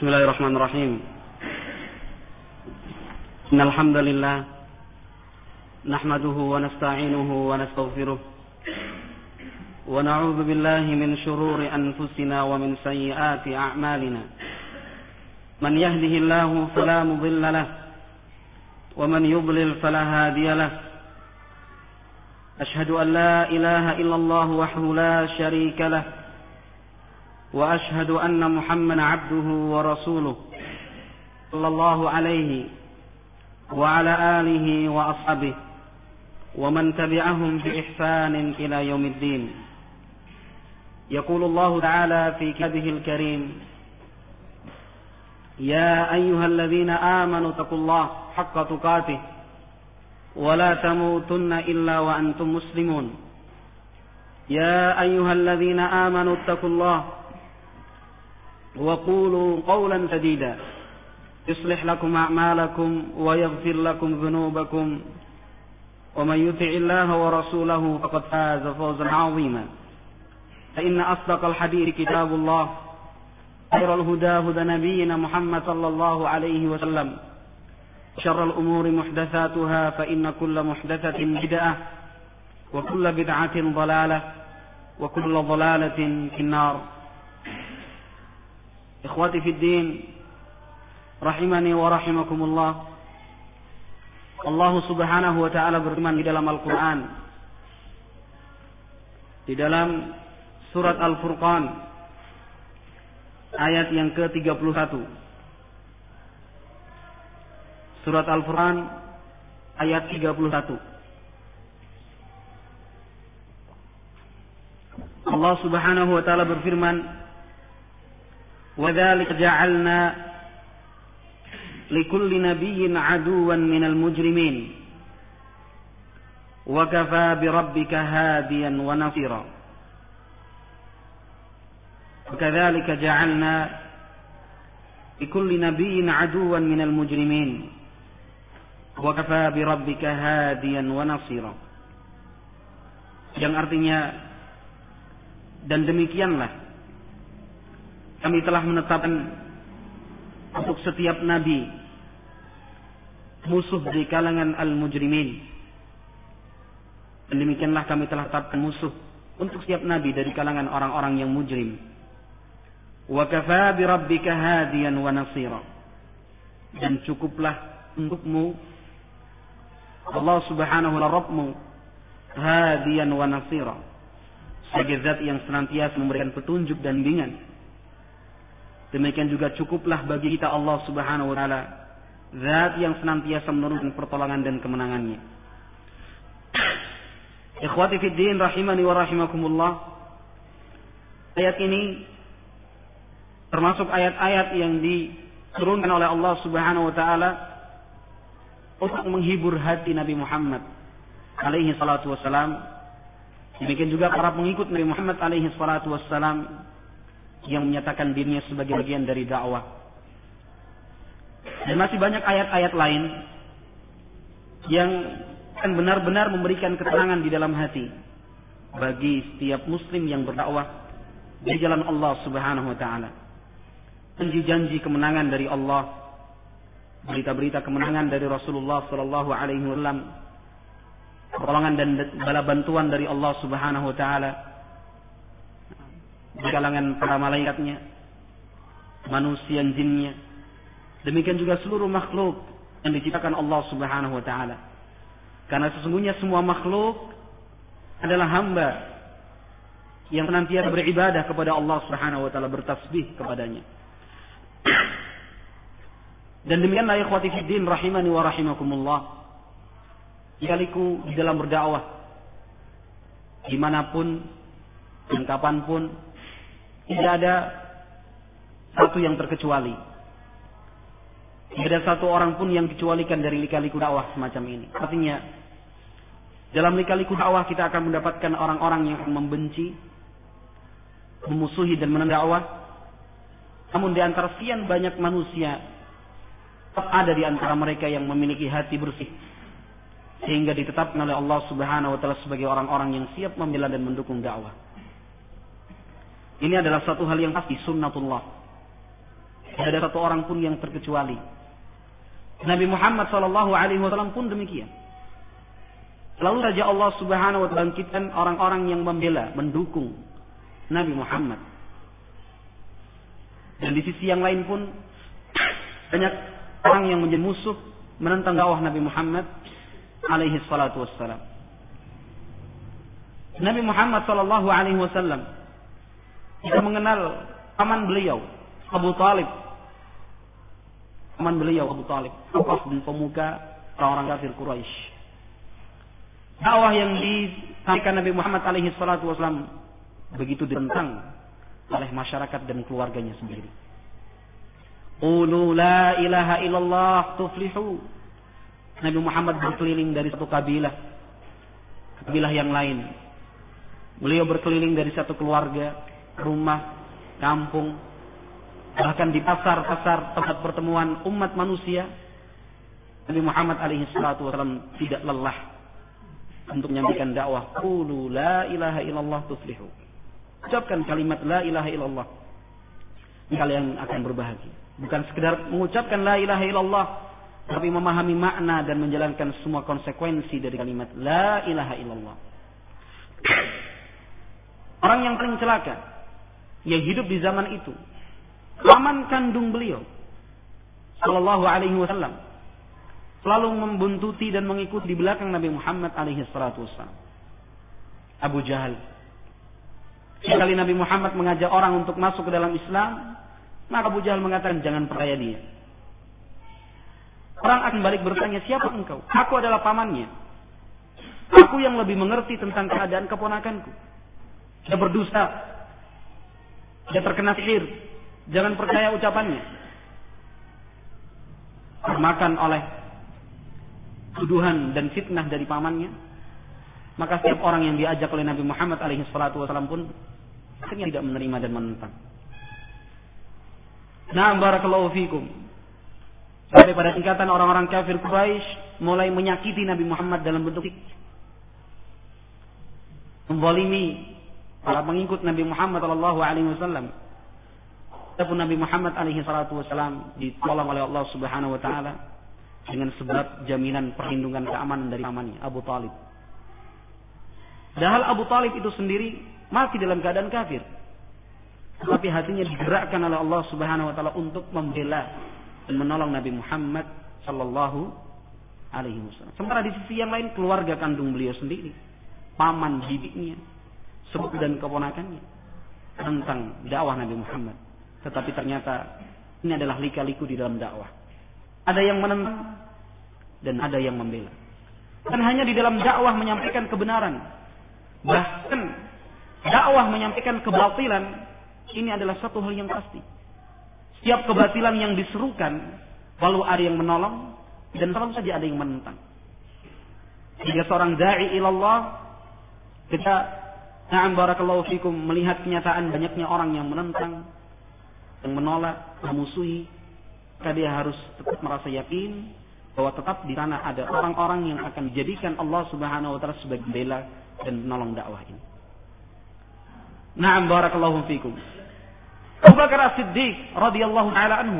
بسم الله الرحمن الرحيم إن الحمد لله نحمده ونستعينه ونستغفره ونعوذ بالله من شرور أنفسنا ومن سيئات أعمالنا من يهده الله فلا مضل له ومن يضلل فلا هادي له أشهد أن لا إله إلا الله وحده لا شريك له وأشهد أن محمدا عبده ورسوله صلى الله عليه وعلى آله وأصحابه ومن تبعهم بإحسان إلى يوم الدين. يقول الله تعالى في كتابه الكريم: يا أيها الذين آمنوا اتقوا الله حق تقاته ولا تموتن إلا وأنتم مسلمون. يا أيها الذين آمنوا اتقوا الله وقولوا قولا سديدا يصلح لكم أعمالكم ويغفر لكم ذنوبكم ومن يطع الله ورسوله فقد فاز فوزا عظيما. فإن أصدق الحديث كتاب الله خير الهدى هدى نبينا محمد صلى الله عليه وسلم شر الأمور محدثاتها فإن كل محدثة بدعة وكل بدعة ضلالة وكل ضلالة في النار. Ikhwati fid din, rahimani wa rahimakumullah. Allah Subhanahu wa taala berfirman di dalam Al-Qur'an, di dalam surat Al-Furqan ayat yang ke-31. Surat Al-Furqan ayat 31. Allah Subhanahu wa taala berfirman, وَذَلِكَ جَعَلْنَا لِكُلِّ نَبِيٍّ عَدُوًّا مِنَ الْمُجْرِمِينَ وَكَفَى بِرَبِّكَ هَادِيًا وَنَصِيرًا. وَكَذَلِكَ جَعَلْنَا لِكُلِّ نَبِيٍّ عَدُوًّا مِنَ الْمُجْرِمِينَ وَكَفَى بِرَبِّكَ هَادِيًا وَنَصِيرًا. Yang artinya, dan demikianlah kami telah menetapkan untuk setiap nabi musuh di kalangan al-mujrimin. Dan demikianlah kami telah tetapkan musuh untuk setiap nabi dari kalangan orang-orang yang mujrim. Wa kafaa bi rabbika hadiyan wa nasira. Dan cukuplah untukmu Allah Subhanahu wa ta'ala Rabbmu hadiyan wa nasira, sebagai zat yang senantiasa memberikan petunjuk dan bimbingan. Demikian juga cukuplah bagi kita Allah Subhanahu wa taala zat yang senantiasa menurunkan pertolongan dan kemenangannya. Ikhwati fid din, rahimani wa rahimakumullah. Ayat ini termasuk ayat-ayat yang diturunkan oleh Allah Subhanahu wa taala untuk menghibur hati Nabi Muhammad alaihi salatu wassalam. Demikian juga para pengikut Nabi Muhammad alaihi salatu wassalam yang menyatakan dirinya sebagai bagian dari dakwah. Dan masih banyak ayat-ayat lain yang akan benar-benar memberikan ketenangan di dalam hati bagi setiap muslim yang berdakwah di jalan Allah Subhanahu wa taala. Janji-janji kemenangan dari Allah, berita-berita kemenangan dari Rasulullah sallallahu alaihi wasallam, pertolongan dan bala bantuan dari Allah Subhanahu wa taala di kalangan para malaikatnya, manusia dan jinnya. Demikian juga seluruh makhluk yang diciptakan Allah Subhanahu wa taala. Karena sesungguhnya semua makhluk adalah hamba yang senantiasa beribadah kepada Allah Subhanahu wa taala, bertasbih kepadanya. Dan demikianlah ikhwati fiddin rahimani wa rahimakumullah. Sekaliku di dalam berdakwah dimanapun dan kapanpun, tidak ada satu yang terkecuali. Tidak ada satu orang pun yang dikecualikan dari lika-liku dakwah semacam ini. Artinya, dalam lika-liku dakwah kita akan mendapatkan orang-orang yang membenci, memusuhi dan menentang dakwah. Namun di antara sekian banyak manusia, ada di antara mereka yang memiliki hati bersih, sehingga ditetapkan oleh Allah Subhanahu wa taala sebagai orang-orang yang siap membela dan mendukung dakwah. Ini adalah satu hal yang pasti, sunnatullah. Tidak ada satu orang pun yang terkecuali. Nabi Muhammad SAW pun demikian. Selalu saja Allah Subhanahu wa taala bangkitkan orang-orang yang membela, mendukung Nabi Muhammad. Dan di sisi yang lain pun banyak orang yang menjadi musuh menentang dakwah Nabi Muhammad alaihi salatu wassalam. Nabi Muhammad sallallahu alaihi wasallam kita mengenal paman beliau Abu Talib. Paman beliau Abu Talib, tokoh dan pemuka orang kafir Quraisy. Dakwah yang disampaikan Nabi Muhammad alaihi salatu wasallam begitu ditentang oleh masyarakat dan keluarganya sendiri. Qulu la ilaha illallah tuflihu. Nabi Muhammad berkeliling dari satu kabilah yang lain. Beliau berkeliling dari satu keluarga, rumah, kampung, bahkan di pasar-pasar tempat pertemuan umat manusia. Nabi Muhammad alaihi salatu wasallam tidak lelah untuk menyampaikan dakwah. Qulu la ilaha illallah tuflihu. Ucapkan kalimat la ilaha illallah, kalian akan berbahagia. Bukan sekedar mengucapkan la ilaha illallah, tapi memahami makna dan menjalankan semua konsekuensi dari kalimat la ilaha illallah. Orang yang paling celaka yang hidup di zaman itu, paman kandung beliau sallallahu alaihi wasallam, selalu membuntuti dan mengikuti di belakang Nabi Muhammad alaihi salatu wasallam. Abu Jahal. Sekali Nabi Muhammad mengajak orang untuk masuk ke dalam Islam, maka Abu Jahal mengatakan jangan percaya dia. Orang akan balik bertanya, siapa engkau? Aku adalah pamannya. Aku yang lebih mengerti tentang keadaan keponakanku. Dia berdusta. Dia terkena sihir. Jangan percaya ucapannya. Termakan oleh tuduhan dan fitnah dari pamannya, maka setiap orang yang diajak oleh Nabi Muhammad alaihi salatu wasallam pun akhirnya tidak menerima dan menentang. Na'am barakallahu fikum. Sampai pada tingkatan orang-orang kafir Quraisy mulai menyakiti Nabi Muhammad dalam bentuk menzalimi para pengikut Nabi Muhammad sallallahu alaihi wasallam. Adapun Nabi Muhammad alaihi salatu wasallam ditolong oleh Allah Subhanahu wa taala dengan sebab jaminan perlindungan keamanan dari pamannya Abu Talib. Padahal Abu Talib itu sendiri masih dalam keadaan kafir, tetapi hatinya digerakkan oleh Allah Subhanahu wa taala untuk membela dan menolong Nabi Muhammad sallallahu alaihi wasallam. Sementara di sisi yang lain keluarga kandung beliau sendiri, paman bibinya, sepupu dan keponakannya tentang dakwah Nabi Muhammad. Tetapi ternyata ini adalah lika-liku di dalam dakwah. Ada yang menentang dan ada yang membela. Dan hanya di dalam dakwah menyampaikan kebenaran, bahkan dakwah menyampaikan kebatilan, ini adalah satu hal yang pasti. Setiap kebatilan yang diserukan, lalu ada yang menolong dan selalu saja ada yang menentang. Jika seorang da'i ilallah, kita na'am barakallahu fikum melihat kenyataan banyaknya orang yang menentang, yang menolak, memusuhi, maka dia harus tetap merasa yakin bahwa tetap di sana ada orang-orang yang akan dijadikan Allah Subhanahu wa taala sebagai bela dan menolong dakwah ini. Na'am barakallahu fikum. Abu Bakar As-Siddiq radhiyallahu taala anhu.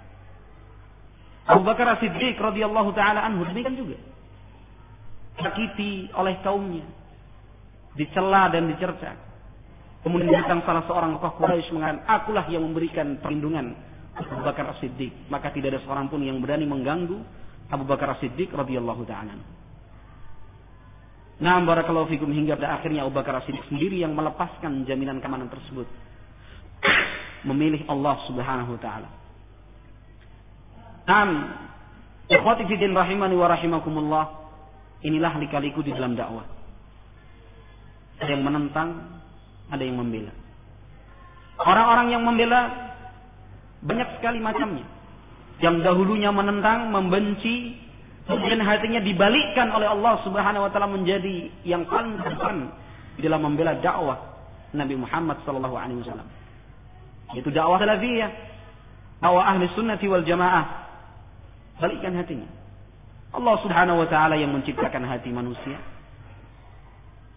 Abu Bakar As-Siddiq radhiyallahu taala anhu demikian juga. Disakiti oleh kaumnya, dicela dan dicerca. Kemudian datang salah seorang tokoh Quraisy mengatakan, akulah yang memberikan perlindungan Abu Bakar As-Siddiq, maka tidak ada seorang pun yang berani mengganggu Abu Bakar As-Siddiq radhiyallahu ta'ala. Na'am barakallahu fikum, hingga pada akhirnya Abu Bakar As-Siddiq sendiri yang melepaskan jaminan keamanan tersebut, memilih Allah Subhanahu wa ta'ala. Na'am ikhwati fi din rahimani wa rahimakumullah, inilah lika-liku di dalam dakwah. Ada yang menentang, ada yang membela. Orang-orang yang membela banyak sekali macamnya. Yang dahulunya menentang, membenci, kemudian hatinya dibalikkan oleh Allah Subhanahu wa taala menjadi yang paling depan di dalam membela dakwah Nabi Muhammad sallallahu alaihi wasallam. Itu dakwah salafiyah, dakwah ahli sunnati wal jamaah. Balikkan hatinya. Allah Subhanahu wa taala yang menciptakan hati manusia.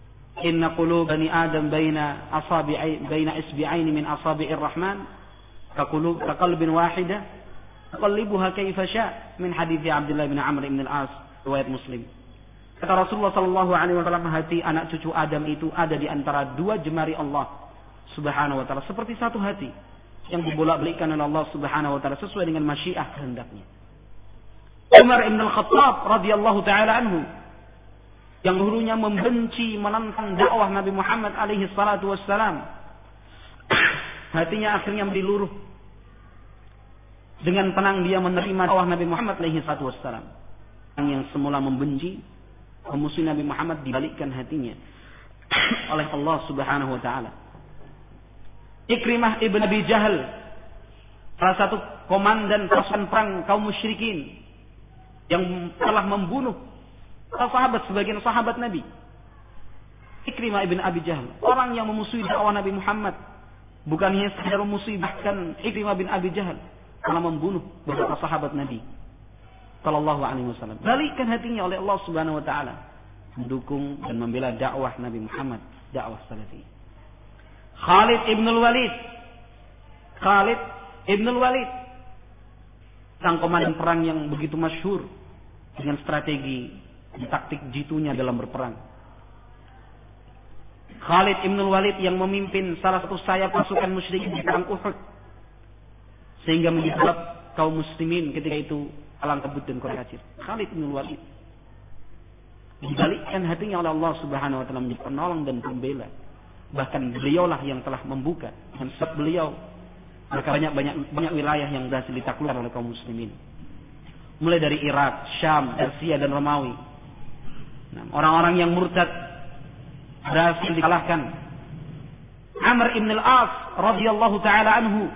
Inna qulub bani Adam baina isbi'aini min asabi'ir rahman kaqalbin wahidah aqallibuha kaifa sya' min hadits Abdullah bin Amr bin al-As riwayat Muslim. Kata Rasulullah sallallahu alaihi wasallam, hati anak cucu Adam itu ada di antara dua jemari Allah Subhanahu wa taala, seperti satu hati yang dibolak-balikkan oleh Allah Subhanahu wa taala sesuai dengan masyiah kehendaknya. Umar bin Al-Khattab radhiyallahu taala anhu yang dulunya membenci, menentang dakwah Nabi Muhammad alaihi salatu wassalam, hatinya akhirnya menjadi luruh. Dengan tenang dia menerima dakwah Nabi Muhammad alaihi salatu wassalam. Yang semula membenci, memusuhi Nabi Muhammad, dibalikkan hatinya oleh Allah Subhanahu wa taala. Ikrimah ibn Abi Jahal, salah satu komandan pasukan perang kaum musyrikin yang telah membunuh sahabat, sebagian sahabat Nabi. Ikrimah ibn Abi Jahal, orang yang memusuhi dakwah Nabi Muhammad, bukan hanya sekedar memusuhi, bahkan Ikrimah bin Abi Jahal telah membunuh beberapa sahabat Nabi sallallahu alaihi wasallam. Balikkan hatinya oleh Allah Subhanahu wa taala, mendukung dan membela dakwah Nabi Muhammad, dakwah salafi. Khalid ibn al-Walid, sang komandan perang yang begitu masyhur dengan strategi taktik jitunya dalam berperang. Khalid ibn al-Walid yang memimpin salah satu sayap pasukan musyrikin di perang Uhud, sehingga menyebab kaum muslimin ketika itu alang kabut dan kurang ajar. Khalid ibn al-Walid dibalikkan hatinya oleh Allah Subhanahu wa taala menjadi penolong dan pembela. Bahkan beliaulah yang telah membuka, dan sebab beliau maka banyak wilayah yang berhasil ditaklukkan oleh kaum muslimin. Mulai dari Irak, Syam, Persia dan Romawi. Nah, orang-orang yang murtad berhasil dikalahkan. Amr ibn al-As radhiyallahu taala anhu.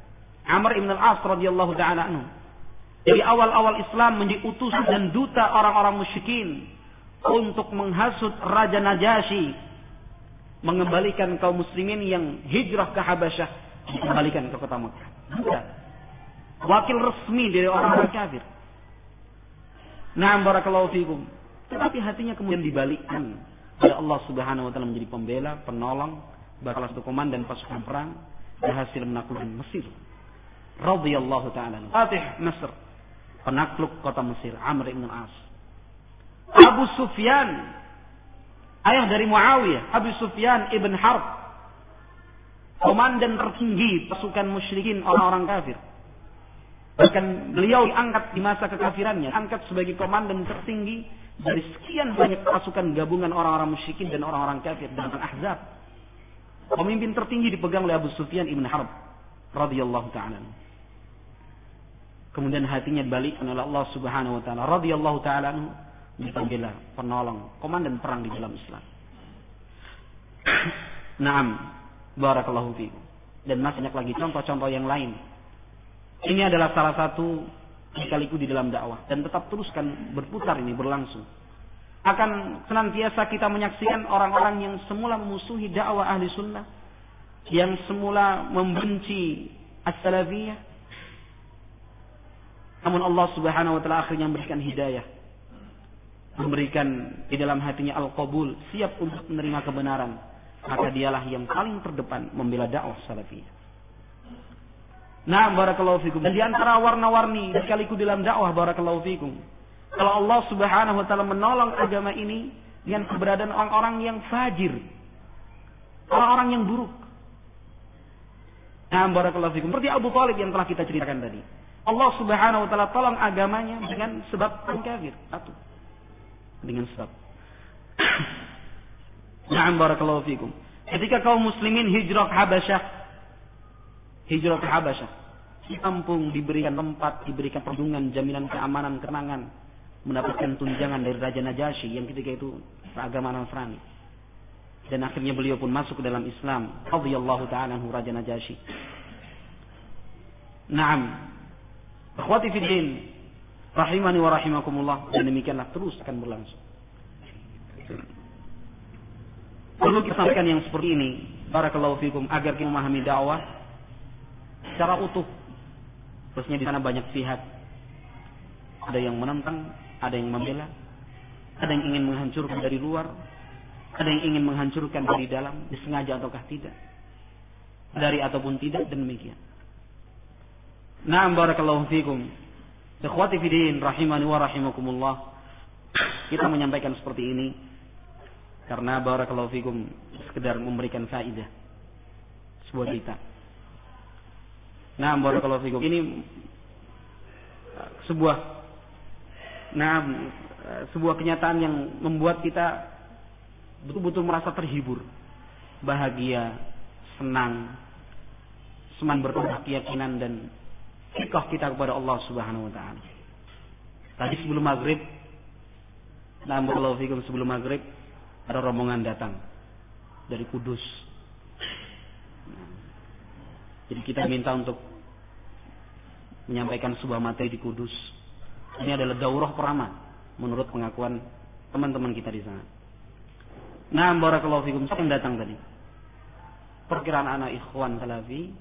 Dari awal-awal Islam menjadi utusan dan duta orang-orang musyrikin untuk menghasut Raja Najasyi, mengembalikan kaum muslimin yang hijrah ke Habasyah, dikembalikan ke kota Makkah. Wakil resmi dari orang-orang kafir. Na'am barakallahu fikum. Tetapi hatinya kemudian dibalikkan oleh Allah Subhanahu wa taala menjadi pembela, penolong, bakal satu komandan pasukan perang, berhasil menaklukkan Mesir. Radhiyallahu taala. Fatih Mesir, penakluk kota Mesir, Amr ibn al-As. Abu Sufyan, ayah dari Muawiyah, Abu Sufyan ibn Harb, komandan tertinggi pasukan musyrikin, orang-orang kafir. Bahkan beliau diangkat di masa kekafirannya, angkat sebagai komandan tertinggi dari sekian banyak pasukan gabungan orang-orang musyrikin dan orang-orang kafir dalam Ahzab. Pemimpin tertinggi dipegang oleh Abu Sufyan ibn Harb radhiyallahu ta'ala. Kemudian hatinya dibalikkan oleh Allah Subhanahu wa taala, radhiyallahu ta'ala anhu, menjadi penolong, komandan perang di dalam Islam. Naam, barakallahu fiikum. Dan masih banyak lagi contoh-contoh yang lain. Ini adalah salah satu sekaligus di dalam dakwah, dan tetap teruskan berputar ini, berlangsung. Akan senantiasa kita menyaksikan orang-orang yang semula memusuhi dakwah ahli sunnah, yang semula membenci as-salafiyah, namun Allah Subhanahu wa taala akhirnya memberikan hidayah, memberikan di dalam hatinya al-qabul, siap untuk menerima kebenaran, maka dialah yang paling terdepan membela dakwah salafiyah. Nah, barakallahu fikum. Dan di antara warna-warni sekaligus dalam dakwah, barakallahu fikum, kalau Allah Subhanahu wa taala menolong agama ini dengan keberadaan orang-orang yang fajir, orang-orang yang buruk. Nah, barakallahu fikum. Seperti Abu Thalib yang telah kita ceritakan tadi. Allah Subhanahu wa taala tolong agamanya dengan sebab orang kafir. Satu. Dengan sebab. Nah, barakallahu fikum. Ketika kaum muslimin hijrah ke Habasyah, di kampung diberikan tempat, diberikan perlindungan, jaminan keamanan, kenangan, mendapatkan tunjangan dari Raja Najasyi yang ketika itu beragama Nasrani. Dan akhirnya beliau pun masuk ke dalam Islam. Radhiyallahu ta'ala anhu, Raja Najasyi. Naam. Akhwati fid din, rahimani wa rahimakumullah. Dan demikianlah terus akan berlangsung. Perlu kita sampaikan yang seperti ini, barakallahu fikum, agar kita memahami dakwah secara utuh. Terusnya di sana banyak pihak. Ada yang menentang, ada yang membela, ada yang ingin menghancurkan dari luar, ada yang ingin menghancurkan dari dalam, disengaja ataukah tidak, dari ataupun tidak, dan demikian. Na'am barakallahu fikum. Ikhwati fi din rahimani wa rahimakumullah. Kita menyampaikan seperti ini karena barakallahu fikum sekedar memberikan faedah sebuah cerita. Na'am barakallahu fikum. Ini sebuah kenyataan yang membuat kita betul-betul merasa terhibur, bahagia, senang, semakin bertambah keyakinan dan ikhlas kita kepada Allah Subhanahu wa taala. Tadi sebelum maghrib, sebelum maghrib ada rombongan datang dari Kudus. Jadi kita minta untuk menyampaikan sebuah materi di Kudus. Ini adalah daurah pertama menurut pengakuan teman-teman kita di sana. Nah, barakallahu fikum, siapa yang datang tadi? Perkiraan anak ikhwan salafi.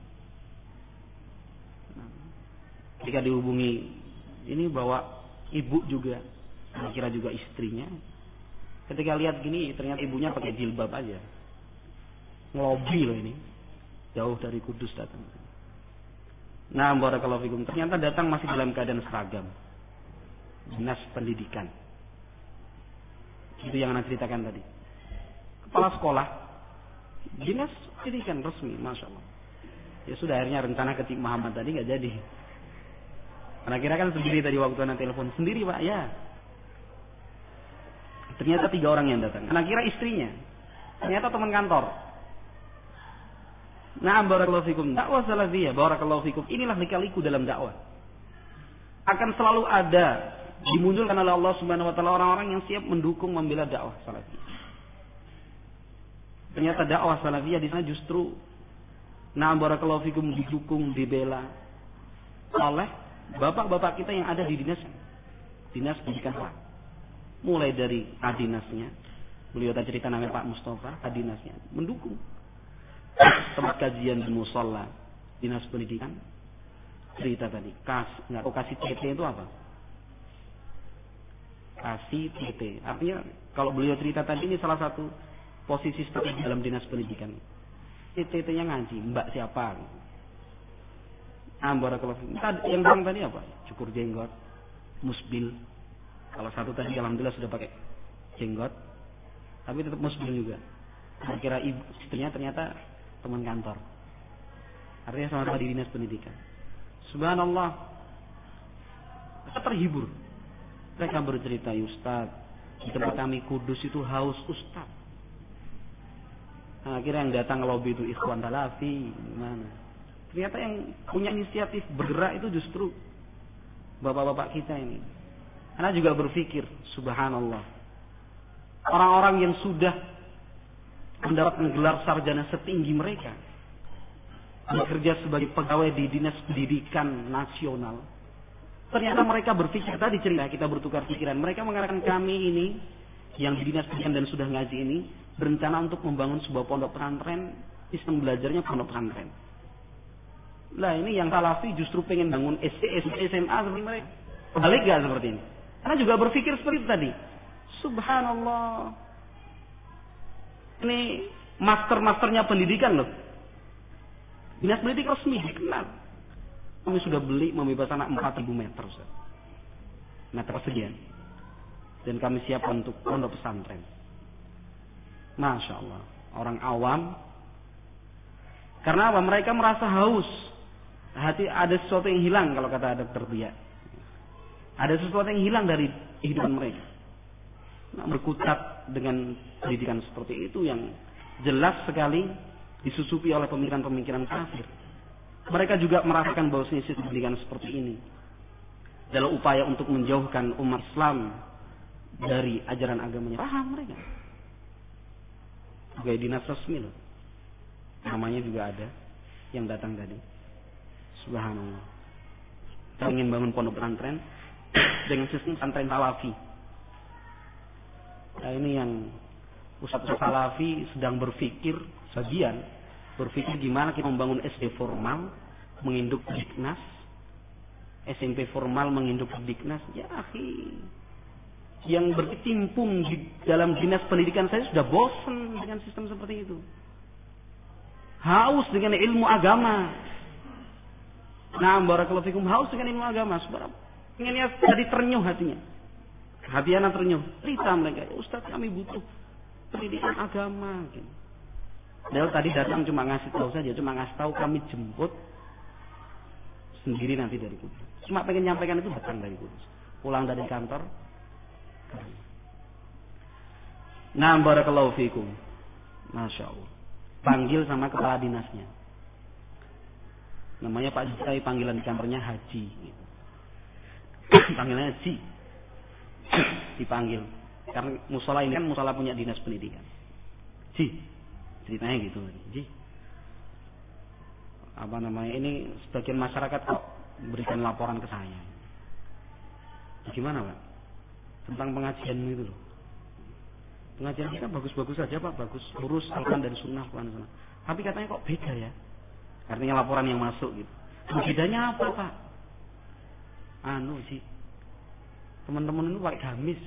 Ketika dihubungi ini bawa ibu juga, kira juga istrinya. Ketika lihat gini, ternyata ibunya pakai jilbab aja. Ngelobi loh ini. Jauh dari Kudus datang. Nah, barakallahu fikum, ternyata datang masih dalam keadaan seragam. Dinas pendidikan. Itu yang anak ceritakan tadi. Kepala sekolah, dinas pendidikan resmi, masya Allah. Ya sudah, akhirnya rencana ketik Muhammad tadi nggak jadi. Karena kira kan sendiri tadi waktu anak telepon sendiri pak, ya. Ternyata 3 orang yang datang. Anak kira istrinya, ternyata teman kantor. Nah, barakallahu fikum, dakwah salafiyah, barakallahu fikum. Inilah lika-liku dalam dakwah. Akan selalu ada dimunculkan oleh Allah Subhanahu wa taala orang-orang yang siap mendukung membela dakwah salafiyah. Ternyata dakwah salafiyah di sana justru barakallahu fikum didukung, dibela oleh bapak-bapak kita yang ada di dinas pendidikan. Mulai dari adinasnya, beliau tadi cerita namanya Pak Mustafa, adinasnya mendukung. Tempat kajian di musholla, dinas pendidikan cerita tadi, nggak tahu kasih TT itu apa? Kasih TT, artinya kalau beliau cerita tadi ini salah satu posisi strategi dalam dinas pendidikan. TT-nya ngaji, mbak siapa? Barakallahu fikum. Yang bang tadi apa? Cukur jenggot, musbil. Kalau satu tadi alhamdulillah sudah pakai jenggot, tapi tetap musbil juga. Kira ibu istrinya ternyata teman kantor. Artinya sama-sama di dinas pendidikan. Subhanallah. Saya terhibur. Mereka bercerita, Ustaz, di tempat kami Kudus itu haus Ustaz. Nah, akhirnya yang datang ke lobi itu ikhwan salafi, gimana? Ternyata yang punya inisiatif bergerak itu justru bapak-bapak kita ini. Karena juga berpikir, subhanallah. Orang-orang yang sudah mendapat gelar sarjana setinggi mereka, bekerja sebagai pegawai di dinas pendidikan nasional. Ternyata mereka berpikir, tadi cerita kita bertukar pikiran. Mereka mengatakan kami ini yang di dinas pendidikan dan sudah ngaji ini berencana untuk membangun sebuah pondok pesantren, sistem belajarnya pondok pesantren. Lah ini yang salafi justru pengen bangun SD, SMA seperti mereka. Balik gak seperti ini? Karena juga berpikir seperti itu tadi. Subhanallah. Ini master-masternya pendidikan loh. Dinas pendidikan resmi dikenal. Kami sudah beli membebas anak 4.000 meter, Ustaz. Meter sekian. Dan kami siap untuk pondok pesantren. Masya Allah. Orang awam. Karena apa? Mereka merasa haus. Hati ada sesuatu yang hilang kalau kata Dr. Bia. Ada sesuatu yang hilang dari kehidupan mereka. Nah, berkutat dengan pendidikan seperti itu yang jelas sekali disusupi oleh pemikiran-pemikiran kafir. Mereka juga merasakan bahwa sistem pendidikan seperti ini adalah upaya untuk menjauhkan umat Islam dari ajaran agamanya. Paham mereka. Sebagai dinas resmi loh. Namanya juga ada yang datang tadi. Subhanallah. Kita ingin bangun pondok pesantren dengan sistem pesantren salafi. Nah, ini yang Ustaz Salafi sedang berpikir, sebagian berpikir gimana kita membangun SD formal menginduk Diknas, SMP formal menginduk Diknas. Ya akhi, yang berkecimpung di dalam dinas pendidikan saya sudah bosan dengan sistem seperti itu. Haus dengan ilmu agama. Nah, barakallahu fikum, haus dengan ilmu agama, inginnya jadi ternyuh hatinya. Hati anak ternyuh. Cerita mereka, Ustaz kami butuh pendidikan agama. Gitu. Dia tadi datang cuma ngasih tahu saja, cuma ngasih tahu kami jemput sendiri nanti dari Kudus. Cuma pengen nyampaikan itu datang dari Kudus. Pulang dari kantor. Nah, barakallahu fikum. Masya Allah. Panggil sama kepala dinasnya. Namanya Pak Jai, panggilan di kantornya Haji. Gitu. Panggilannya Haji. Dipanggil. Karena musola ini kan musola punya dinas pendidikan. Ji, ceritanya gitu. Ji, apa namanya, ini sebagian masyarakat kok berikan laporan ke saya. Gimana Pak? Tentang pengajian itu loh. Pengajian kita bagus-bagus saja Pak, bagus, lurus Al-Quran dan Sunnah. Tapi katanya kok beda ya? Artinya laporan yang masuk gitu. Bedanya apa Pak? Ji, teman-teman itu pakai gamis.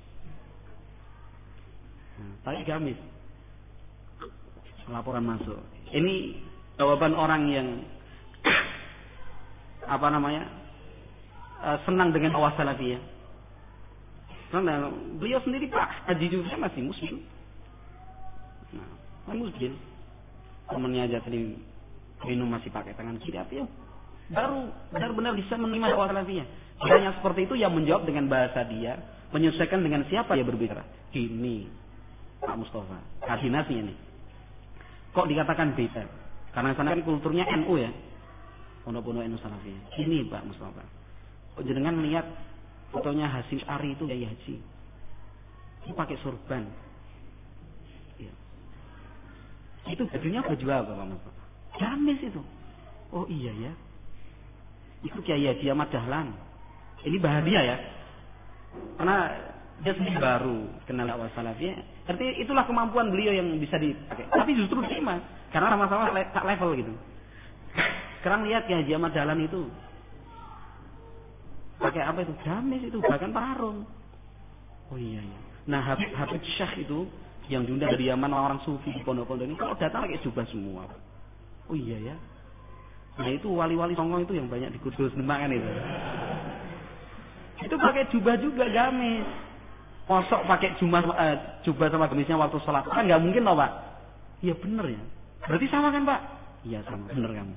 Pakai gamis. Laporan masuk. Ini jawaban orang yang apa namanya, senang dengan dakwah salafiyah. Karena beliau sendiri Pak Haji juga masih muslim. Nah, muslim. Temannya aja tadi minum masih pakai tangan kiri, artinya baru benar-benar bisa menerima dakwah salafiyah. Hanya seperti itu yang menjawab dengan bahasa dia, menyesuaikan dengan siapa dia berbicara. Gini, Pak Mustafa, hadinasnya ini. Kok dikatakan beda? Karena sana kan kulturnya NU ya. Pondok-pondok NU Salafiyah. Ini Pak Mustafa. Kok jenengan lihat fotonya Hasyim Asy'ari itu Kiai Haji. Itu pakai sorban. Ya. Itu bajunya baju apa Pak Mustafa? Gamis itu. Oh iya ya. Itu Kiai Haji Ahmad Dahlan. Ini bahagia ya. Karena dia sendiri baru kenal dakwah salafiyah. Artinya itulah kemampuan beliau yang bisa dipakai. Tapi justru terima. Karena sama-sama tak level gitu. Sekarang lihat Kiai Haji Ahmad Dahlan itu. Pakai apa itu? Gamis itu, bahkan parung. Oh iya ya. Nah, Habib Syekh itu yang diundang dari Yaman, orang sufi di pondok-pondok ini kalau datang pakai jubah semua. Oh iya ya. Nah, itu wali-wali Songo itu yang banyak di Kudus Demak kan itu. Itu pakai jubah juga, gamis. Kosok pakai jubah sama gamisnya waktu sholat. Kan nggak mungkin loh Pak. Iya bener ya. Berarti sama kan Pak? Iya sama, bener kamu.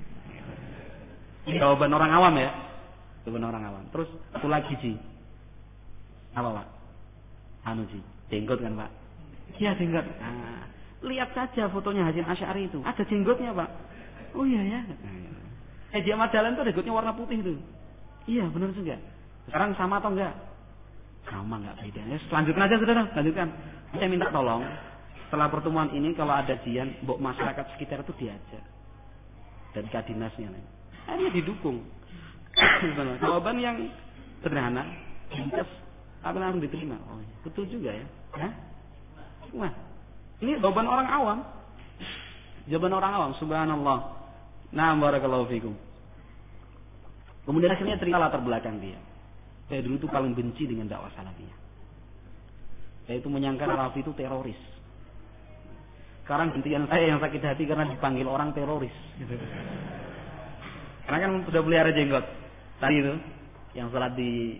Jawaban orang awam ya. Jawaban orang awam. Terus satu lagi Ji. Apa Pak? Ji. Jenggot kan Pak? Iya jenggot. Nah, lihat saja fotonya Hasyim Asy'ari itu. Ada jenggotnya Pak. Oh iya ya. Haji Ahmad Dahlan itu jenggotnya warna putih itu. Iya benar juga. Sekarang sama atau enggak? Sama enggak beda. Ya, selanjutkan aja sudah, lanjutkan. Saya minta tolong setelah pertemuan ini kalau ada jian, mbok masyarakat sekitar itu diajak dan kadinasnya. Hanya didukung. Jawaban yang sederhana, ringkas, apa langsung diterima. Oh, betul juga ya. Hah? Wah, ini jawaban orang awam. Jawaban orang awam, subhanallah. Nah, barakallahu fikum. Kemudian akhirnya cerita latar belakang dia. Saya dulu tuh paling benci dengan dakwah salafiyah. Saya itu menyangka Salafi itu teroris. Sekarang gantian saya yang sakit hati karena dipanggil orang teroris. Gitu. Karena kan sudah pelihara jenggot. Tadi itu yang salat di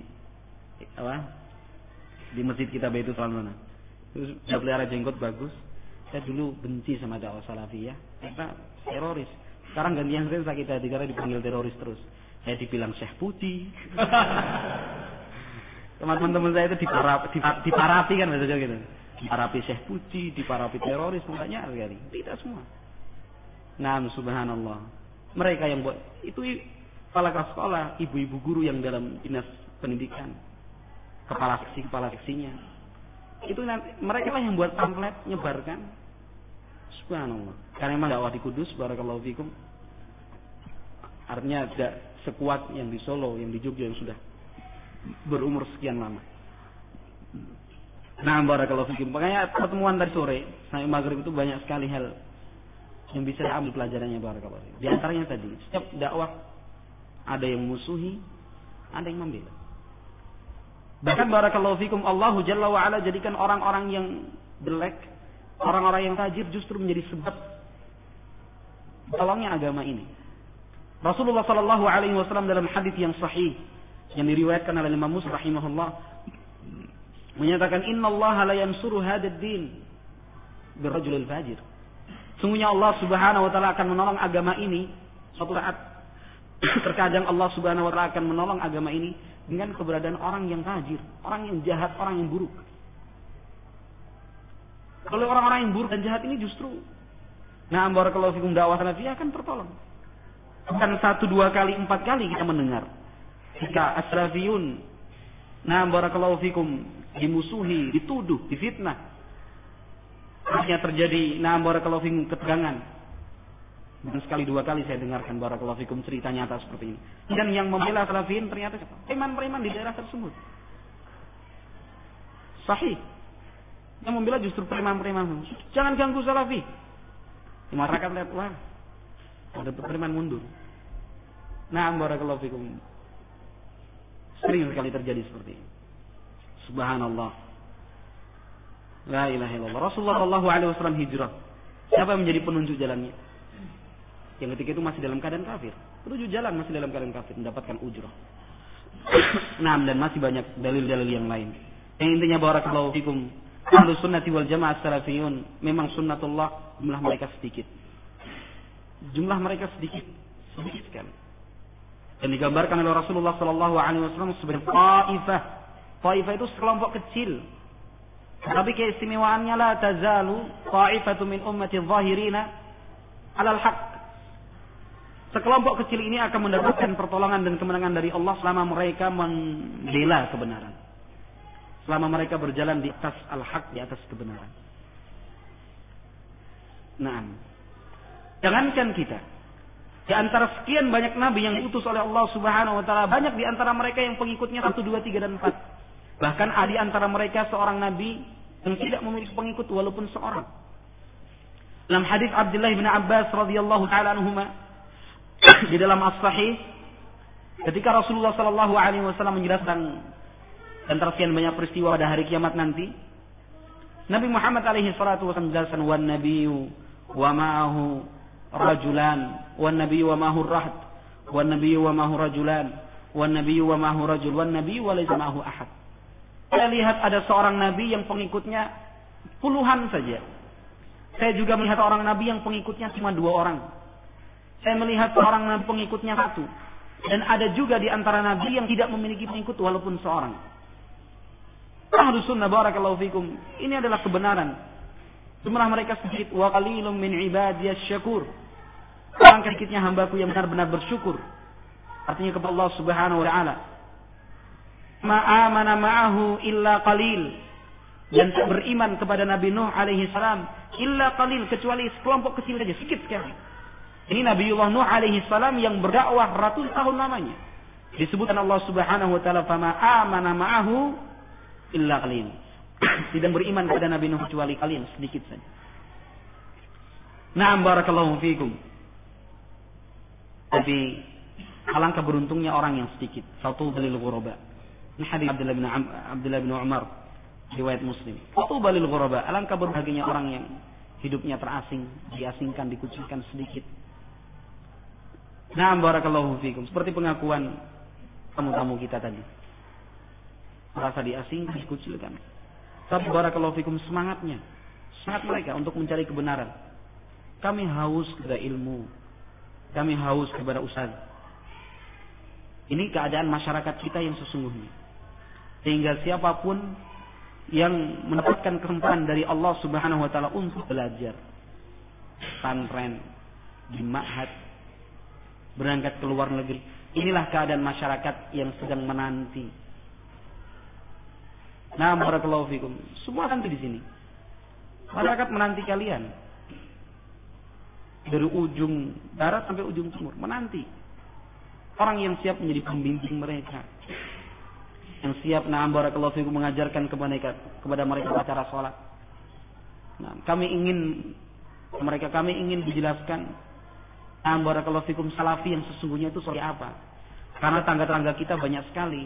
di masjid kita Baitul Salman. Terus sudah pelihara jenggot bagus. Saya dulu benci sama dakwah salafiyah karena teroris. Sekarang gantian saya sakit hati karena dipanggil teroris terus. Saya dibilang Syekh Puji. Teman-teman saya itu diparapi kan maksudnya gitu. Diparapi Syekh Puji, diparapi teroris, banyak sekali. Tidak semua. Nah, subhanallah. Mereka yang buat itu kepala sekolah, ibu-ibu guru yang dalam dinas pendidikan, kepala seksinya. Itu nanti mereka lah yang buat pamflet, nyebarkan. Subhanallah. Karena memang dakwah di Kudus, barakallahu fikum. Artinya tidak sekuat yang di Solo, yang di Jogja yang sudah berumur sekian lama. Nah, barakallahu fikum. Makanya pertemuan tadi sore sampai maghrib itu banyak sekali hal yang bisa diambil pelajarannya, barakallahu fikum. Di antaranya tadi, setiap dakwah ada yang musuhi, ada yang membela. Bahkan barakallahu fikum, Allah Jalla wa Ala jadikan orang-orang yang jelek, orang-orang yang tajir justru menjadi sebab tolongnya agama ini. Rasulullah sallallahu alaihi wasallam dalam hadis yang sahih yang diriwayatkan oleh Imam Muslim rahimahullah menyatakan innallaha la yansuru hadzal din birrajulil fajir. Sungguhnya Allah Subhanahu wa taala akan menolong agama ini suatu saat. Terkadang Allah Subhanahu wa taala akan menolong agama ini dengan keberadaan orang yang fajir, orang yang jahat, orang yang buruk. Kalau orang-orang yang buruk dan jahat ini justru barakallahu fikum dakwah salafiyah akan tertolong. Bukan 1, 2 kali, 4 kali kita mendengar jika as-salafiyun barakallahu fikum dimusuhi, dituduh, difitnah. Akhirnya terjadi barakallahu fikum ketegangan. Dan sekali 2 kali saya dengarkan barakallahu fikum cerita nyata seperti ini. Dan yang membela salafiyin ternyata preman-preman di daerah tersebut. Sahih. Yang membela justru preman-preman. Jangan ganggu salafi. Di masyarakat lihat, wah, ada preman mundur. Barakallahu fikum. Sering sekali terjadi seperti ini. Subhanallah. La ilaha illallah. Rasulullah sallallahu alaihi wasallam hijrah. Siapa yang menjadi penunjuk jalannya? Yang ketika itu masih dalam keadaan kafir. Penunjuk jalan masih dalam keadaan kafir, mendapatkan ujrah. Dan masih banyak dalil-dalil yang lain. Yang intinya barakallahu fikum, Ahlus Sunnati wal Jamaah Salafiyun memang sunnatullah, jumlah mereka sedikit. Jumlah mereka sedikit sekali. Dan digambarkan oleh Rasulullah sallallahu alaihi wasallam sebagai taifah. Taifah itu sekelompok kecil. Tapi keistimewaannya la tazalu taifatu min ummati dhahirina 'alal haqq. Sekelompok kecil ini akan mendapatkan pertolongan dan kemenangan dari Allah selama mereka membela kebenaran. Selama mereka berjalan di atas al-haq, di atas kebenaran. Jangankan kita. Di antara sekian banyak nabi yang diutus oleh Allah Subhanahu wa taala, banyak di antara mereka yang pengikutnya 1, 2, 3 dan 4. Bahkan ada di antara mereka seorang nabi yang tidak memiliki pengikut walaupun seorang. Dalam hadis Abdullah bin Abbas radhiyallahu taala anhuma di dalam As-Sahih, ketika Rasulullah sallallahu alaihi wasallam menjelaskan tentang sekian banyak peristiwa pada hari kiamat nanti, Nabi Muhammad alaihi salatu wasallam menjelaskan wan nabiyyu wa ma'ahu rajulan wan nabiyyu wa ma'ahu rahd wan nabiyyu wa ma'ahu rajulan wan nabiyyu wa ma'ahu rajul wan nabiyyu wa laysa ma'ahu ahad. Saya lihat ada seorang nabi yang pengikutnya puluhan saja. Saya juga melihat orang nabi yang pengikutnya cuma 2 orang. Saya melihat seorang nabi pengikutnya 1. Dan ada juga di antara nabi yang tidak memiliki pengikut walaupun seorang. Ahlus sunnah barakallahu fikum. Ini adalah kebenaran. Jumlah mereka sedikit. Wa qalilum min ibadiyas syakur. Alangkah sedikitnya hambaku yang benar-benar bersyukur. Artinya kepada Allah Subhanahu wa taala. Ma'amana ma'ahu illa qalil. Dan beriman kepada Nabi Nuh alaihi salam illa qalil, kecuali sekelompok kecil saja, sedikit sekali. Ini Nabiullah Nuh alaihi salam yang berdakwah ratusan tahun lamanya. Disebutkan Allah Subhanahu wa taala fama amana ma'ahu illa qalil. Tidak beriman kepada Nabi Nuh kecuali qalil, sedikit saja. Na'am barakallahu fikum. Tapi alangkah beruntungnya orang yang sedikit. Satu dalil ghuraba. Ini hadis Abdullah bin Umar riwayat Muslim. Satu dalil ghuraba. Alangkah berbahagianya orang yang hidupnya terasing, diasingkan, dikucilkan sedikit. Na'am barakallahu fikum. Seperti pengakuan tamu-tamu kita tadi. Merasa diasingkan, dikucilkan. Tapi barakallahu fikum semangatnya. Semangat mereka untuk mencari kebenaran. Kami haus kepada ilmu. Kami haus kepada ustaz. Ini keadaan masyarakat kita yang sesungguhnya. Sehingga siapapun yang mendapatkan kesempatan dari Allah Subhanahu wa taala untuk belajar, pesantren, di ma'had, berangkat ke luar negeri, inilah keadaan masyarakat yang sedang menanti. Nah, barakallahu fikum. Semua nanti di sini. Masyarakat menanti kalian. Dari ujung barat sampai ujung timur, menanti orang yang siap menjadi pembimbing mereka. Yang siap barakallahu fikum mengajarkan kepada mereka cara salat. Nah, kami ingin dijelaskan barakallahu fikum salafi yang sesungguhnya itu seperti apa. Karena tangga-tangga kita banyak sekali.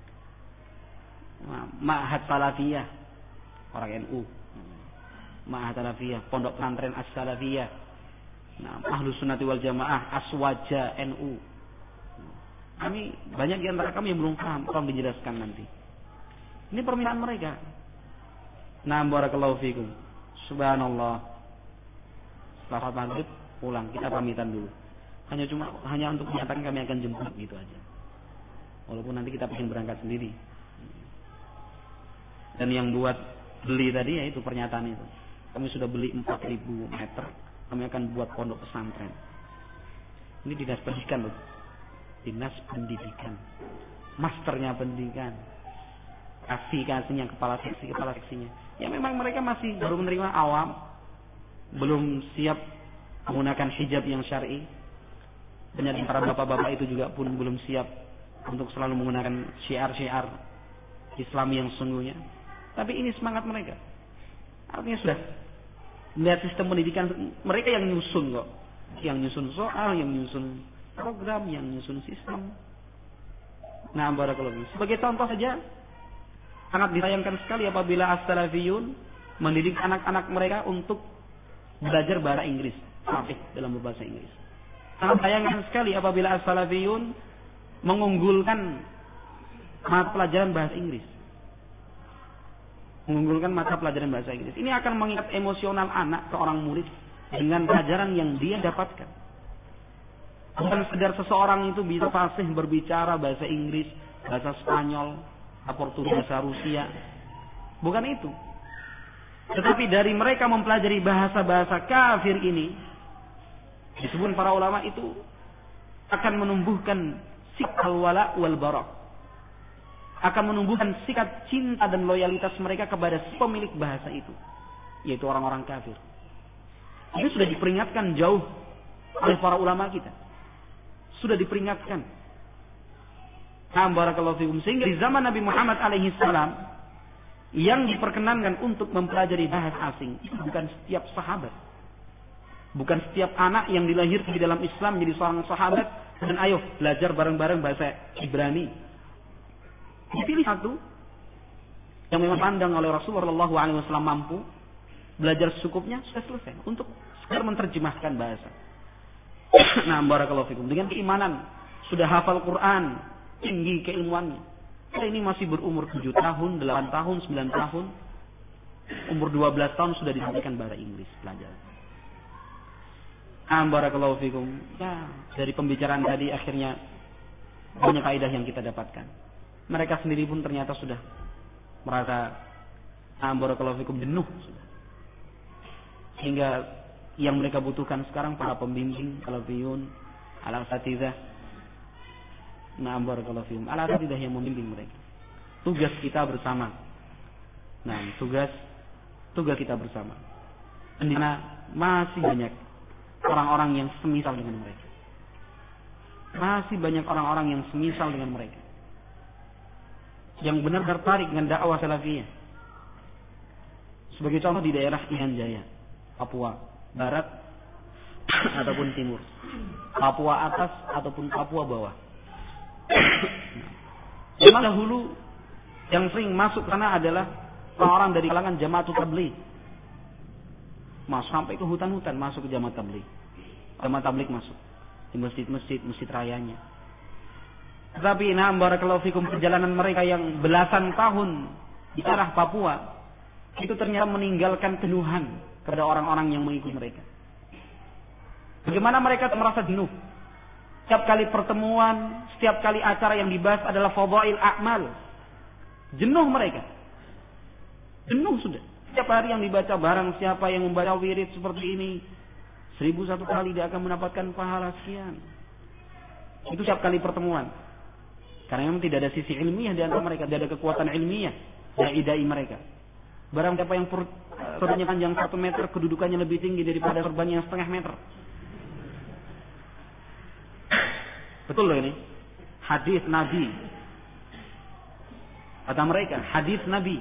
Ma'had Salafiyah, orang NU. Ma'had Salafiyah, Pondok Pesantren As-Salafiyah. Nah, Ahlus Sunnati wal Jamaah, Aswaja, NU. Kami banyak di antara kami yang belum paham, tolong dijelaskan nanti. Ini permintaan mereka. Nah, barakallahu fikum. Subhanallah. Setelah maghrib pulang, kita pamitan dulu. Hanya untuk menyatakan kami akan jemput gitu aja. Walaupun nanti kita pengen berangkat sendiri. Dan yang buat beli tadi ya itu pernyataan itu. Kami sudah beli 4.000 meter. Kami akan buat pondok pesantren. Ini dinas pendidikan loh. Dinas pendidikan. Masternya pendidikan. Kasihnya kepala seksinya. Ya memang mereka masih baru menerima awam. Belum siap menggunakan hijab yang syar'i. Banyak para bapak-bapak itu juga pun belum siap untuk selalu menggunakan syiar-syiar Islami yang sesungguhnya. Tapi ini semangat mereka. Artinya sudah melihat sistem pendidikan mereka yang nyusun kok. Yang nyusun soal, yang nyusun program, yang nyusun sistem. Nah, barakallahu fiikum. Sebagai contoh saja, sangat disayangkan sekali apabila as-salafiyun mendidik anak-anak mereka untuk belajar bahasa Inggris, fasih dalam berbahasa Inggris. Sangat sayangkan sekali apabila as-salafiyun mengunggulkan mata pelajaran bahasa Inggris. Mengunggulkan mata pelajaran bahasa Inggris. Ini akan mengikat emosional anak seorang murid dengan pelajaran yang dia dapatkan. Bukan sekedar seseorang itu bisa fasih berbicara bahasa Inggris, bahasa Spanyol, Portugis, bahasa Rusia. Bukan itu. Tetapi dari mereka mempelajari bahasa-bahasa kafir ini, disebut para ulama itu akan menumbuhkan sikap wala wal bara. Akan menumbuhkan sikap cinta dan loyalitas mereka kepada si pemilik bahasa itu, yaitu orang-orang kafir. Ini sudah diperingatkan jauh oleh para ulama kita. Sudah diperingatkan. Nah, barakallahu fikum. Sehingga di zaman Nabi Muhammad alaihi salam yang diperkenankan untuk mempelajari bahasa asing itu bukan setiap sahabat. Bukan setiap anak yang dilahirkan di dalam Islam menjadi seorang sahabat dan ayo belajar bareng-bareng bahasa Ibrani. Dipilih satu yang memang pandang oleh Rasulullah SAW mampu belajar secukupnya, sudah selesai untuk sekedar menerjemahkan bahasa. Nah, barakallahu fikum. Dengan keimanan sudah hafal Quran, tinggi keilmuannya. Ini masih berumur 7 tahun, 8 tahun, 9 tahun, umur 12 tahun sudah disampaikan bahasa Inggris pelajaran. Barakallahu fikum. Ya, dari pembicaraan tadi akhirnya banyak faedah yang kita dapatkan. Mereka sendiri pun ternyata sudah merasa barakallahu fikum jenuh sudah. Sehingga yang mereka butuhkan sekarang para pembimbing, salafiyun, al-asatidzah. Barakallahu fikum. Al-asatidzah yang membimbing mereka. Tugas kita bersama. Tugas kita bersama. Di mana masih banyak orang-orang yang semisal dengan mereka. Masih banyak orang-orang yang semisal dengan mereka. Yang benar tertarik dengan dakwah salafiyah. Sebagai contoh di daerah Irian Jaya, Papua Barat ataupun Timur, Papua Atas ataupun Papua Bawah. Memang dahulu yang sering masuk ke sana adalah orang-orang dari kalangan Jamaatul Tabligh. Masuk sampai ke hutan-hutan masuk ke Jamaah Tabligh. Jamaah Tabligh masuk di masjid-masjid, masjid rayanya. Tetapi barakallahu fikum, perjalanan mereka yang belasan tahun di arah Papua itu ternyata meninggalkan kenuhan kepada orang-orang yang mengikuti mereka. Bagaimana mereka merasa jenuh? Setiap kali pertemuan, setiap kali acara yang dibahas adalah fadhail a'mal. Jenuh mereka. Jenuh sudah. Setiap hari yang dibaca barang siapa yang membaca wirid seperti ini 1001 kali dia akan mendapatkan pahala sekian. Itu setiap kali pertemuan. Karena memang tidak ada sisi ilmiah di antara mereka, tidak ada kekuatan ilmiah dai-dai mereka. Barang siapa yang sorbannya panjang 1 meter, kedudukannya lebih tinggi daripada sorban yang setengah meter. Betul loh ini. Hadis Nabi. Kata mereka, hadis Nabi.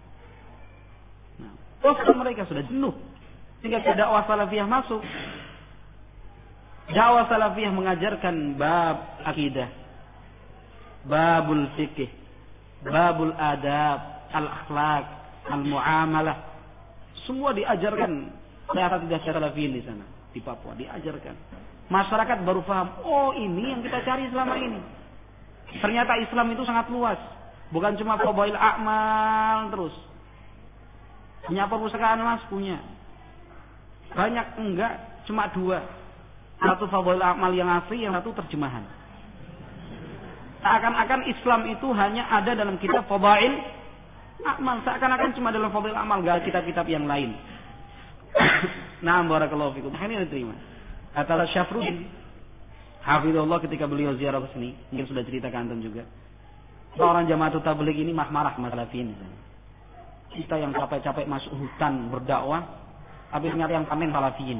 Terus mereka sudah jenuh. Sehingga dakwah salafiyah masuk. Dakwah salafiyah mengajarkan bab akidah, babul fikih, babul adab, al-akhlaq, al-muamalah. Semua diajarkan oleh asatidzah salafiyyin di sana. di Papua, diajarkan. Masyarakat baru paham, oh ini yang kita cari selama ini. Ternyata Islam itu sangat luas. Bukan cuma fadail a'mal terus. Punya perpustakaan Mas? Punya. Banyak enggak, cuma 2. Satu fadail a'mal yang asli, yang satu terjemahan. Seakan-akan Islam itu hanya ada dalam kitab fadail a'mal. Seakan-akan cuma dalam fadail a'mal, enggak kitab-kitab yang lain. Nah, barakallahu fikum. Ini diterima. Kata Syafruddin hafizahullah ketika beliau ziarah ke sini, mungkin sudah cerita ke antum juga. Orang Jamaatut Tabligh ini marah salafiyyin. Kita yang capek-capek masuk hutan berdakwah, habis nyari yang panen salafiyyin.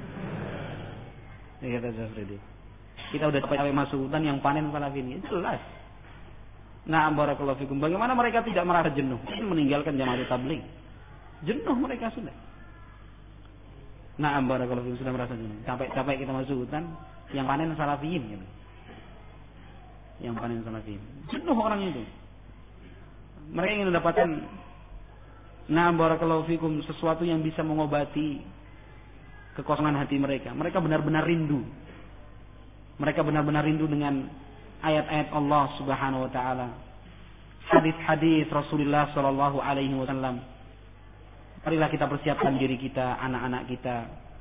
Ini kata Syafruddin. Kita udah capek-capek masuk hutan, yang panen salafiyyin. Jelas. Nah, barakallahu fikum. Bagaimana mereka tidak merasa jenuh? Ini meninggalkan Jamaatut Tabligh. Jenuh mereka sudah. Nah, barakallahu fikum, sudah merasa jenuh. Capek-capek kita masuk hutan, yang panen salafiyyin gitu. Yang panen salafiyyin. Jenuh orang itu. Mereka ingin mendapatkan barakallahu fikum, sesuatu yang bisa mengobati kekosongan hati mereka. Mereka benar-benar rindu. Mereka benar-benar rindu dengan ayat-ayat Allah Subhanahu wa taala. Hadis-hadis Rasulullah sallallahu alaihi wasallam. Marilah kita persiapkan diri kita, anak-anak kita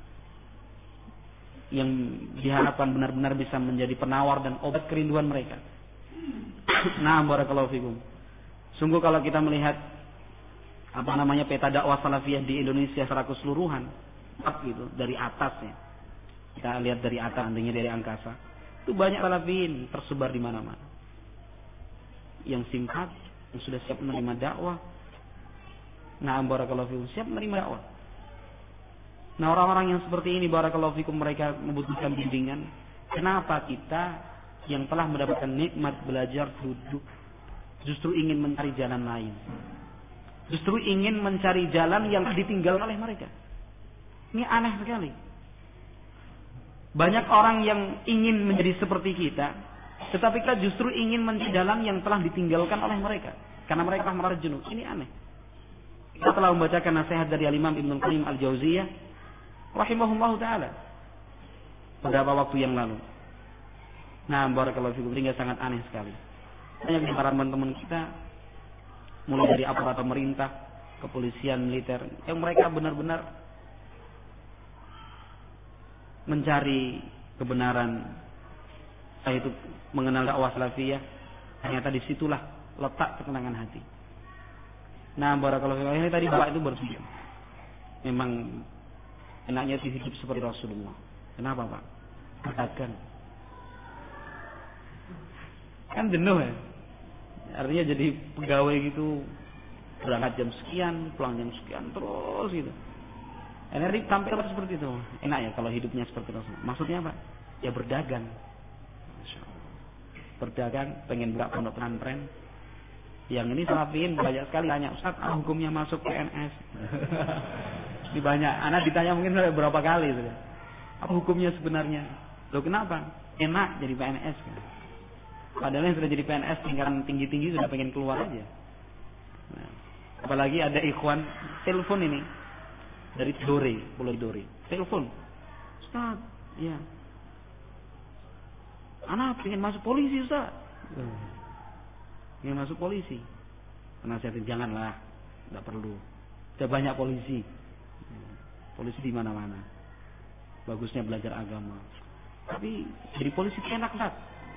yang diharapkan benar-benar bisa menjadi penawar dan obat kerinduan mereka. Nah, barakallahu fikum. Sungguh kalau kita melihat peta dakwah salafiyah di Indonesia secara keseluruhan, gitu, dari atasnya. Kita lihat dari atas, andainya dari angkasa. Itu banyak salafiyin tersebar di mana-mana. Yang simpat, yang sudah siap menerima dakwah. Nah, barakallahu fikum, siap menerima dakwah. Nah, orang-orang yang seperti ini, barakallahu fikum, mereka membutuhkan bimbingan. Kenapa kita yang telah mendapatkan nikmat belajar duduk justru ingin mencari jalan lain? Justru ingin mencari jalan yang ditinggal oleh mereka. Ini aneh sekali. Banyak orang yang ingin menjadi seperti kita, tetapi kita justru ingin mencari jalan yang telah ditinggalkan oleh mereka. Karena mereka merasa jenuh. Ini aneh. Kita telah membacakan nasihat dari Imam Ibnu Qayyim Al-Jauziyah rahimahullahu taala beberapa waktu yang lalu. Nah, barakallahu fikum, sehingga sangat aneh sekali. Banyak di para teman-teman kita, mulai dari aparat pemerintah, kepolisian, militer, yang mereka benar-benar mencari kebenaran, yaitu mengenal dakwah salafiyah. Ternyata disitulah letak ketenangan hati. Nah, barakallahu fikum, ini tadi Bapak itu berpikir, memang enaknya hidup seperti Rasulullah. Kenapa, Pak? Katakan. Kan jenuh ya. Artinya jadi pegawai gitu, berangkat jam sekian, pulang jam sekian, terus gitu. Energi tampil seperti itu. Enak ya kalau hidupnya seperti Rasulullah. Maksudnya apa? Ya berdagang. Berdagang, pengen buka pondok pesantren. Yang ini salafiyin banyak sekali tanya, Ustaz, hukumnya masuk PNS? Ini banyak, anak ditanya mungkin berapa kali sudah. Apa hukumnya sebenarnya? Loh, kenapa? Enak jadi PNS kan? Padahal yang sudah jadi PNS tingkatan tinggi-tinggi sudah pengen keluar aja. Nah, apalagi ada ikhwan telepon ini dari Pulau Dore. Telepon, Ustaz, ya, anak pengen masuk polisi, Ustaz. Ingin masuk polisi. Penasihatin, janganlah, tidak perlu. Sudah banyak polisi. Polisi di mana-mana. Bagusnya belajar agama. Tapi jadi polisi enak, Ustaz.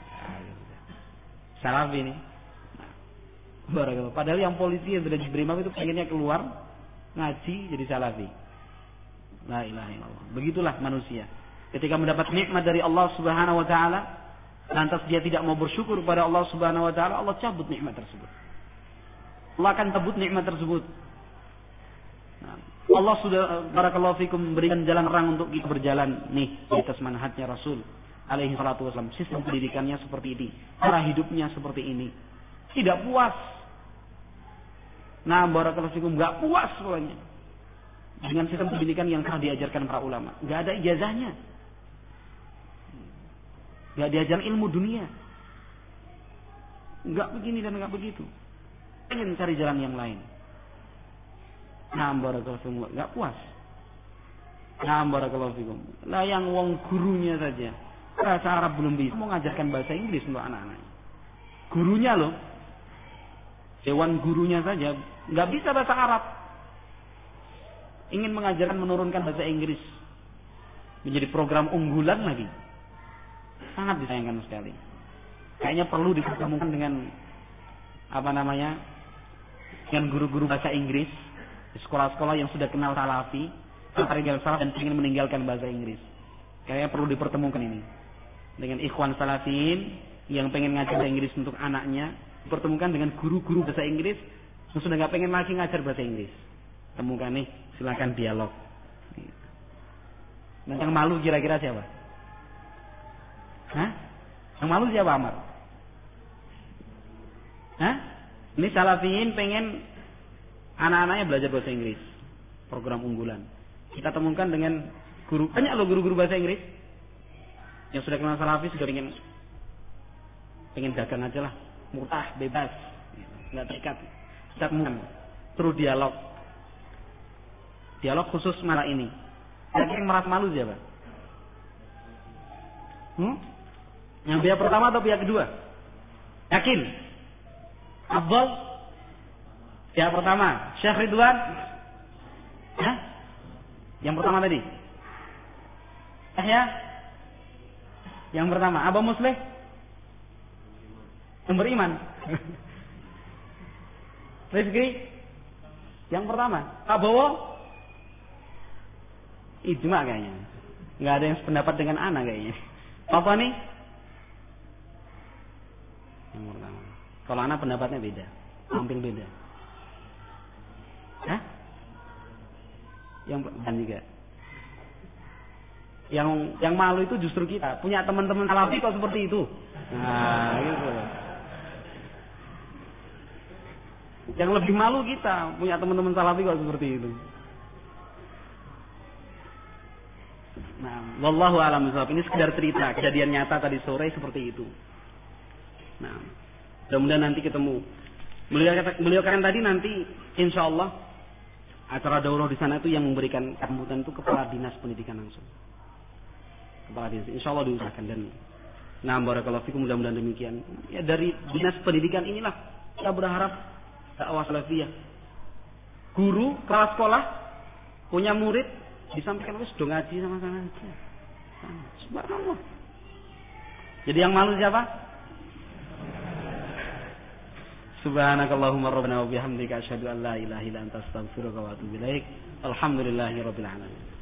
Salafi ini. Nah, padahal yang polisi yang sudah diberi maaf itu pengennya keluar ngaji jadi salafi. La ilaha illallah. Begitulah manusia. Ketika mendapat nikmat dari Allah Subhanahu wa taala, lantas dia tidak mau bersyukur kepada Allah Subhanahu wa taala, Allah cabut nikmat tersebut. Allah akan cabut nikmat tersebut. Nah, Allah sudah barakallahu fikum memberikan jalan terang untuk kita berjalan nih di atas manhajnya Rasul alaihi salatu wasallam. Sistem pendidikannya seperti ini, cara hidupnya seperti ini. Tidak puas. Nah, barakallahu fikum, enggak puas pokoknya dengan sistem pendidikan yang telah diajarkan para ulama. Enggak ada ijazahnya. Enggak diajar ilmu dunia. Enggak begini dan enggak begitu. Ingin cari jalan yang lain. Nah, barakallahu fikum, enggak puas. Nah, barakallahu fikum. Lah yang wong gurunya saja bahasa Arab belum bisa, mau ngajarkan bahasa Inggris untuk anak-anaknya. Gurunya loh, dewan gurunya saja nggak bisa bahasa Arab. Ingin mengajarkan menurunkan bahasa Inggris menjadi program unggulan lagi. Sangat disayangkan sekali. Kayaknya perlu dipertemukan dengan dengan guru-guru bahasa Inggris di sekolah-sekolah yang sudah kenal salafi, salaf dan ingin meninggalkan bahasa Inggris. Kayaknya perlu dipertemukan ini dengan ikhwan salafin yang pengen ngajar bahasa Inggris untuk anaknya, dipertemukan dengan guru-guru bahasa Inggris yang sudah nggak pengen lagi ngajar bahasa Inggris. Temukan nih, silakan dialog. Nah, yang malu kira-kira siapa? Hah? Yang malu siapa, Amar? Hah? Ini salafiyin pengen anak-anaknya belajar bahasa Inggris, program unggulan. Kita temukan dengan guru, banyak loh guru-guru bahasa Inggris yang sudah kenal salafi, sudah pengen dagang aja lah, murah, bebas, nggak terikat. Kita temukan, terus dialog khusus malah ini. Yang merasa malu siapa? Yang pihak pertama atau pihak kedua? Yakin? Afdal? Pihak pertama, Syekh Ridwan? Hah? Yang pertama tadi? Ya? Yang pertama, Abu Musleh? Yang beriman? Rizki? Yang pertama, Pak Bowo? Ijma kayaknya. Nggak ada yang sependapat dengan anak kayaknya. Apa nih? Yang pertama. Kalau anak pendapatnya beda, hampir beda. Hah? Yang dan juga. Yang malu itu justru kita. Punya teman-teman salafi kok seperti itu. Nah, gitu. Yang lebih malu kita, punya teman-teman salafi kok seperti itu. Nah, wallahu a'lam bishawab. Ini sekedar cerita, kejadian nyata tadi sore seperti itu. Nah, mudah-mudahan nanti ketemu. Beliau katakan tadi nanti insya Allah acara daurah di sana itu yang memberikan sambutan itu kepala dinas pendidikan langsung. Kepala dinas, insya Allah diusahakan. Dan nah, barakallahu fikum, mudah-mudahan demikian. Ya, dari dinas pendidikan inilah kita berharap dakwah salafiyah. Guru kepala sekolah punya murid disampaikan wis do ngaji sama-sama aja. Subhanallah. Jadi yang malu siapa? Subhanakallahumma rabbana wa bihamdika asyhadu an la ilaha illa anta astaghfiruka wa atubu ilaik. Alhamdulillahirabbil alamin.